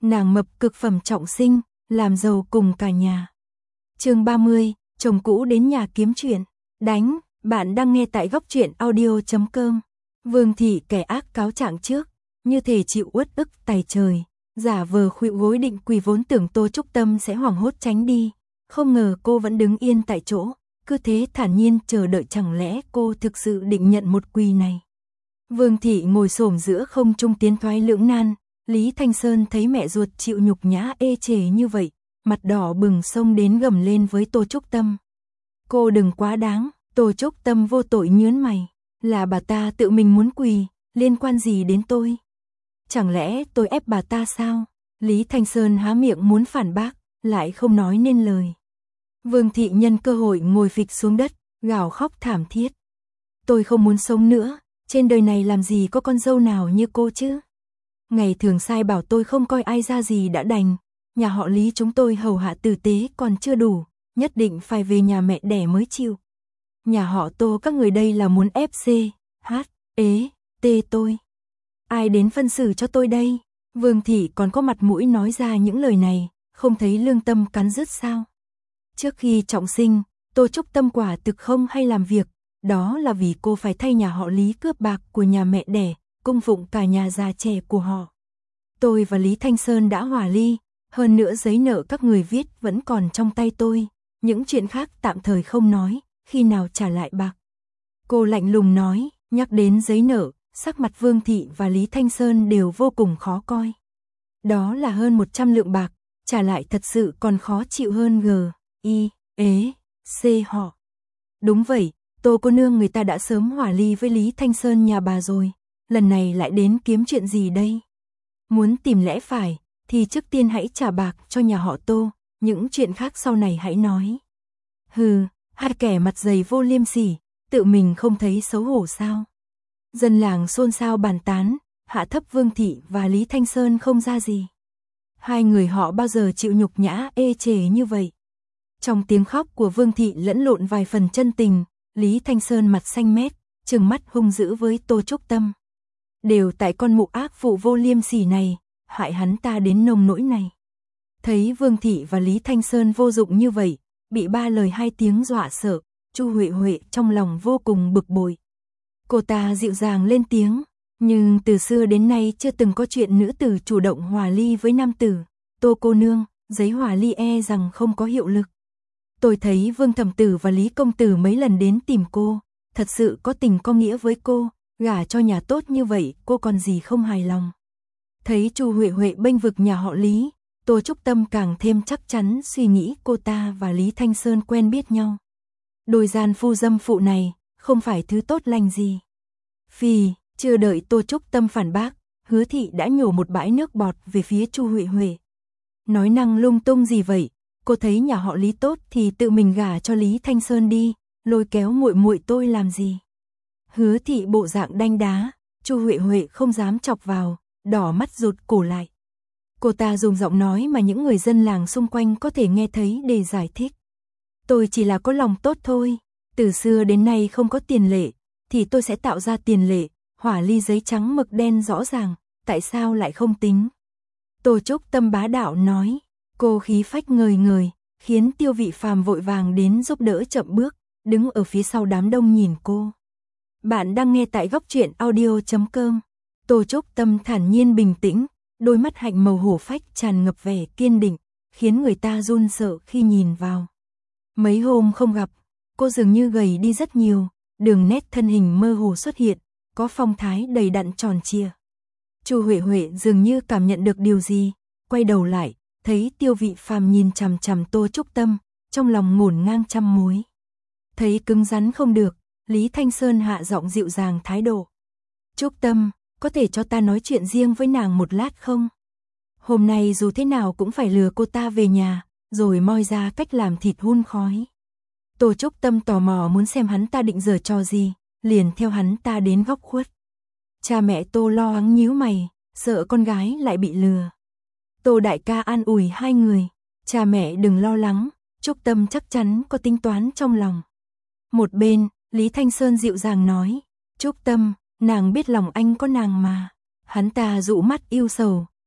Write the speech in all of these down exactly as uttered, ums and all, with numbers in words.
nàng mập cực phẩm trọng sinh, làm giàu cùng cả nhà. Chương ba mươi, chồng cũ đến nhà kiếm chuyện. Đánh, bạn đang nghe tại góc truyện audio chấm com. Vương thị kẻ ác cáo trạng trước, như thể chịu uất ức tày trời, giả vờ khuỵu gối định quỳ, vốn tưởng Tô Trúc Tâm sẽ hoảng hốt tránh đi, không ngờ cô vẫn đứng yên tại chỗ, cứ thế thản nhiên chờ đợi. Chẳng lẽ cô thực sự định nhận một quỳ này? Vương thị ngồi xổm giữa không trung, tiến thoái lưỡng nan. Lý Thanh Sơn thấy mẹ ruột chịu nhục nhã ê chề như vậy, mặt đỏ bừng xông đến gầm lên với Tô Trúc Tâm. Cô đừng quá đáng. Tô Trúc Tâm vô tội nhướng mày. Là bà ta tự mình muốn quỳ, liên quan gì đến tôi? Chẳng lẽ tôi ép bà ta sao? Lý Thanh Sơn há miệng muốn phản bác, lại không nói nên lời. Vương thị nhân cơ hội ngồi phịch xuống đất, gào khóc thảm thiết. Tôi không muốn sống nữa, trên đời này làm gì có con dâu nào như cô chứ? Ngày thường sai bảo tôi không coi ai ra gì đã đành, nhà họ Lý chúng tôi hầu hạ tử tế còn chưa đủ, nhất định phải về nhà mẹ đẻ mới chịu. Nhà họ Tô các người đây là muốn ép xê, hát, ế, tê tôi. Ai đến phân xử cho tôi đây? Vương thị còn có mặt mũi nói ra những lời này, không thấy lương tâm cắn rứt sao? Trước khi trọng sinh, Tô Trúc Tâm quả thực không hay làm việc, đó là vì cô phải thay nhà họ Lý cướp bạc của nhà mẹ đẻ, cung phụng cả nhà già trẻ của họ. Tôi và Lý Thanh Sơn đã hòa ly, hơn nữa giấy nợ các người viết vẫn còn trong tay tôi, những chuyện khác tạm thời không nói, khi nào trả lại bạc. Cô lạnh lùng nói, nhắc đến giấy nợ, sắc mặt Vương thị và Lý Thanh Sơn đều vô cùng khó coi. Đó là hơn một trăm lượng bạc, trả lại thật sự còn khó chịu hơn g, i, ế, c họ. Đúng vậy, Tô cô nương người ta đã sớm hòa ly với Lý Thanh Sơn nhà bà rồi, lần này lại đến kiếm chuyện gì đây? Muốn tìm lẽ phải, thì trước tiên hãy trả bạc cho nhà họ Tô, những chuyện khác sau này hãy nói. Hừ, hai kẻ mặt dày vô liêm sỉ, tự mình không thấy xấu hổ sao? Dân làng xôn xao bàn tán, hạ thấp Vương thị và Lý Thanh Sơn không ra gì. Hai người họ bao giờ chịu nhục nhã ê chề như vậy? Trong tiếng khóc của Vương thị lẫn lộn vài phần chân tình, Lý Thanh Sơn mặt xanh mét, trừng mắt hung dữ với Tô Trúc Tâm. Đều tại con mụ ác phụ vô liêm sỉ này, hại hắn ta đến nông nỗi này. Thấy Vương thị và Lý Thanh Sơn vô dụng như vậy, bị ba lời hai tiếng dọa sợ, Chu Huệ Huệ trong lòng vô cùng bực bội. Cô ta dịu dàng lên tiếng, nhưng từ xưa đến nay chưa từng có chuyện nữ tử chủ động hòa ly với nam tử. Tô cô nương, giấy hòa ly e rằng không có hiệu lực. Tôi thấy Vương thẩm tử và Lý công tử mấy lần đến tìm cô, thật sự có tình có nghĩa với cô, gả cho nhà tốt như vậy, cô còn gì không hài lòng. Thấy Chu Huệ Huệ bênh vực nhà họ Lý, Tô Trúc Tâm càng thêm chắc chắn suy nghĩ cô ta và Lý Thanh Sơn quen biết nhau. Đôi gian phu dâm phụ này, không phải thứ tốt lành gì. Phì, chưa đợi Tô Trúc Tâm phản bác, Hứa thị đã nhổ một bãi nước bọt về phía Chu Huệ Huệ. Nói năng lung tung gì vậy? Cô thấy nhà họ Lý tốt thì tự mình gả cho Lý Thanh Sơn đi, lôi kéo muội muội tôi làm gì? Hứa thị bộ dạng đanh đá, Chu Huệ Huệ không dám chọc vào, đỏ mắt rụt cổ lại. Cô ta dùng giọng nói mà những người dân làng xung quanh có thể nghe thấy để giải thích. Tôi chỉ là có lòng tốt thôi, từ xưa đến nay không có tiền lệ, thì tôi sẽ tạo ra tiền lệ, hỏa ly giấy trắng mực đen rõ ràng, tại sao lại không tính? Tô Trúc Tâm bá đạo nói, cô khí phách ngời ngời, khiến Tiêu Vị Phàm vội vàng đến giúp đỡ chậm bước, đứng ở phía sau đám đông nhìn cô. Bạn đang nghe tại góc truyện audio chấm com. Tô Trúc Tâm thản nhiên bình tĩnh, đôi mắt hạnh màu hổ phách tràn ngập vẻ kiên định, khiến người ta run sợ khi nhìn vào. Mấy hôm không gặp, cô dường như gầy đi rất nhiều, đường nét thân hình mơ hồ xuất hiện, có phong thái đầy đặn tròn trịa. Chu Huệ Huệ dường như cảm nhận được điều gì, quay đầu lại, thấy Tiêu Vị Phàm nhìn chằm chằm Tô Trúc Tâm, trong lòng ngổn ngang trăm mối. Thấy cứng rắn không được, Lý Thanh Sơn hạ giọng dịu dàng thái độ. Trúc Tâm, có thể cho ta nói chuyện riêng với nàng một lát không? Hôm nay dù thế nào cũng phải lừa cô ta về nhà, rồi moi ra cách làm thịt hun khói. Tô Trúc Tâm tò mò muốn xem hắn ta định giở trò gì, liền theo hắn ta đến góc khuất. Cha mẹ Tô lo lắng nhíu mày, sợ con gái lại bị lừa. Tô đại ca an ủi hai người, cha mẹ đừng lo lắng, Trúc Tâm chắc chắn có tính toán trong lòng. Một bên, Lý Thanh Sơn dịu dàng nói, Trúc Tâm, nàng biết lòng anh có nàng mà. Hắn ta dụ mắt yêu sầu,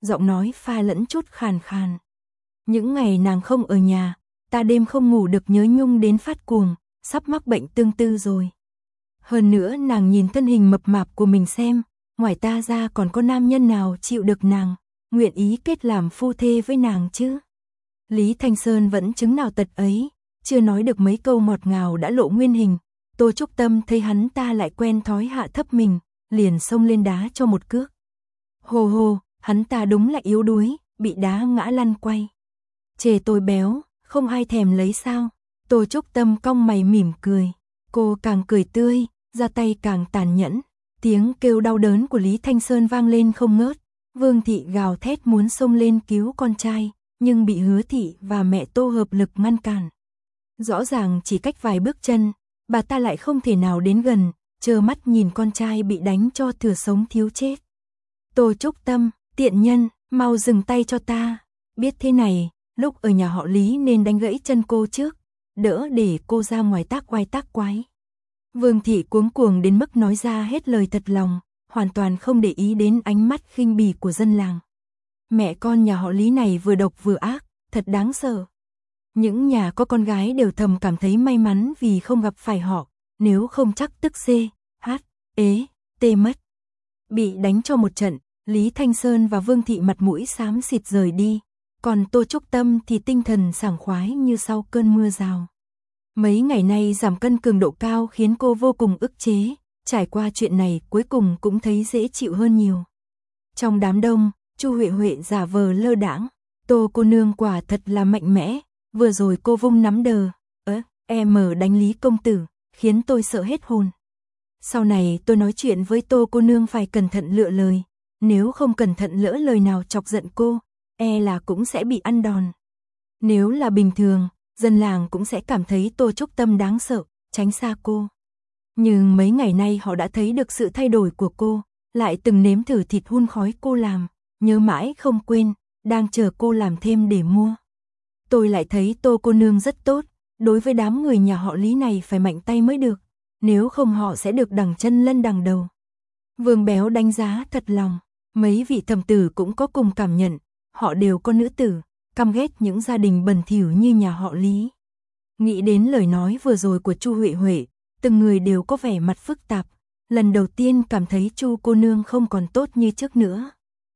giọng nói pha lẫn chút khàn khàn. Những ngày nàng không ở nhà, ta đêm không ngủ được nhớ nhung đến phát cuồng, sắp mắc bệnh tương tư rồi. Hơn nữa nàng nhìn thân hình mập mạp của mình xem, ngoài ta ra còn có nam nhân nào chịu được nàng, nguyện ý kết làm phu thê với nàng chứ. Lý Thanh Sơn vẫn chứng nào tật ấy, chưa nói được mấy câu ngọt ngào đã lộ nguyên hình. Tô Trúc Tâm thấy hắn ta lại quen thói hạ thấp mình, liền xông lên đá cho một cước. Hồ hồ, hắn ta đúng là yếu đuối, bị đá ngã lăn quay. Chê tôi béo, không ai thèm lấy sao. Tô Trúc Tâm cong mày mỉm cười. Cô càng cười tươi, ra tay càng tàn nhẫn. Tiếng kêu đau đớn của Lý Thanh Sơn vang lên không ngớt. Vương Thị gào thét muốn xông lên cứu con trai, nhưng bị Hứa Thị và mẹ Tô hợp lực ngăn cản. Rõ ràng chỉ cách vài bước chân, bà ta lại không thể nào đến gần, trơ mắt nhìn con trai bị đánh cho thừa sống thiếu chết. Tô Trúc Tâm, tiện nhân, mau dừng tay cho ta. Biết thế này, lúc ở nhà họ Lý nên đánh gãy chân cô trước, đỡ để cô ra ngoài tác oai tác quái. Vương Thị cuống cuồng đến mức nói ra hết lời thật lòng, hoàn toàn không để ý đến ánh mắt khinh bỉ của dân làng. Mẹ con nhà họ Lý này vừa độc vừa ác, thật đáng sợ. Những nhà có con gái đều thầm cảm thấy may mắn vì không gặp phải họ, nếu không chắc tức xê, hát, ế, tê mất. Bị đánh cho một trận, Lý Thanh Sơn và Vương Thị mặt mũi xám xịt rời đi, còn Tô Trúc Tâm thì tinh thần sảng khoái như sau cơn mưa rào. Mấy ngày nay giảm cân cường độ cao khiến cô vô cùng ức chế, trải qua chuyện này cuối cùng cũng thấy dễ chịu hơn nhiều. Trong đám đông, Chu Huệ Huệ giả vờ lơ đãng, Tô cô nương quả thật là mạnh mẽ, vừa rồi cô vung nắm đờ, ớ, em mở đánh Lý công tử, khiến tôi sợ hết hồn. Sau này tôi nói chuyện với Tô cô nương phải cẩn thận lựa lời, nếu không cẩn thận lỡ lời nào chọc giận cô, e là cũng sẽ bị ăn đòn. Nếu là bình thường, dân làng cũng sẽ cảm thấy Tô Trúc Tâm đáng sợ, tránh xa cô. Nhưng mấy ngày nay họ đã thấy được sự thay đổi của cô, lại từng nếm thử thịt hun khói cô làm, nhớ mãi không quên, đang chờ cô làm thêm để mua. Tôi lại thấy Tô cô nương rất tốt, đối với đám người nhà họ Lý này phải mạnh tay mới được, nếu không họ sẽ được đằng chân lân đằng đầu. Vương Béo đánh giá thật lòng, mấy vị thẩm tử cũng có cùng cảm nhận, họ đều có nữ tử, căm ghét những gia đình bẩn thỉu như nhà họ Lý. Nghĩ đến lời nói vừa rồi của Chu Huệ Huệ, từng người đều có vẻ mặt phức tạp, lần đầu tiên cảm thấy Chu cô nương không còn tốt như trước nữa.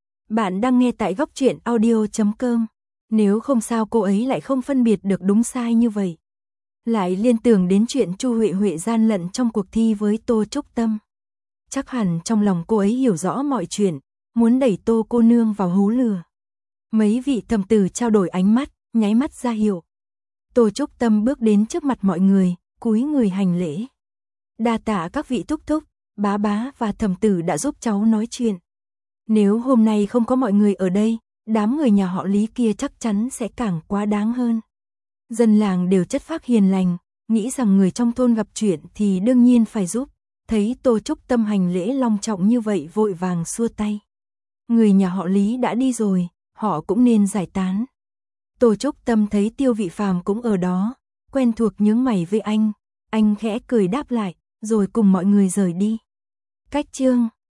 Bạn đang nghe tại góc truyện audio chấm com. Nếu không sao cô ấy lại không phân biệt được đúng sai như vậy. Lại liên tưởng đến chuyện Chu Huệ Huệ gian lận trong cuộc thi với Tô Trúc Tâm. Chắc hẳn trong lòng cô ấy hiểu rõ mọi chuyện, muốn đẩy Tô cô nương vào hố lừa. Mấy vị thẩm tử trao đổi ánh mắt, nháy mắt ra hiệu. Tô Trúc Tâm bước đến trước mặt mọi người, cúi người hành lễ. Đa tạ các vị thúc thúc, bá bá và thẩm tử đã giúp cháu nói chuyện. Nếu hôm nay không có mọi người ở đây, đám người nhà họ Lý kia chắc chắn sẽ càng quá đáng hơn. Dân làng đều chất phác hiền lành, nghĩ rằng người trong thôn gặp chuyện thì đương nhiên phải giúp. Thấy Tô Trúc Tâm hành lễ long trọng như vậy vội vàng xua tay. Người nhà họ Lý đã đi rồi, họ cũng nên giải tán. Tô Trúc Tâm thấy Tiêu Vị Phàm cũng ở đó, quen thuộc nhướng mày với anh, anh khẽ cười đáp lại, rồi cùng mọi người rời đi. Cách chương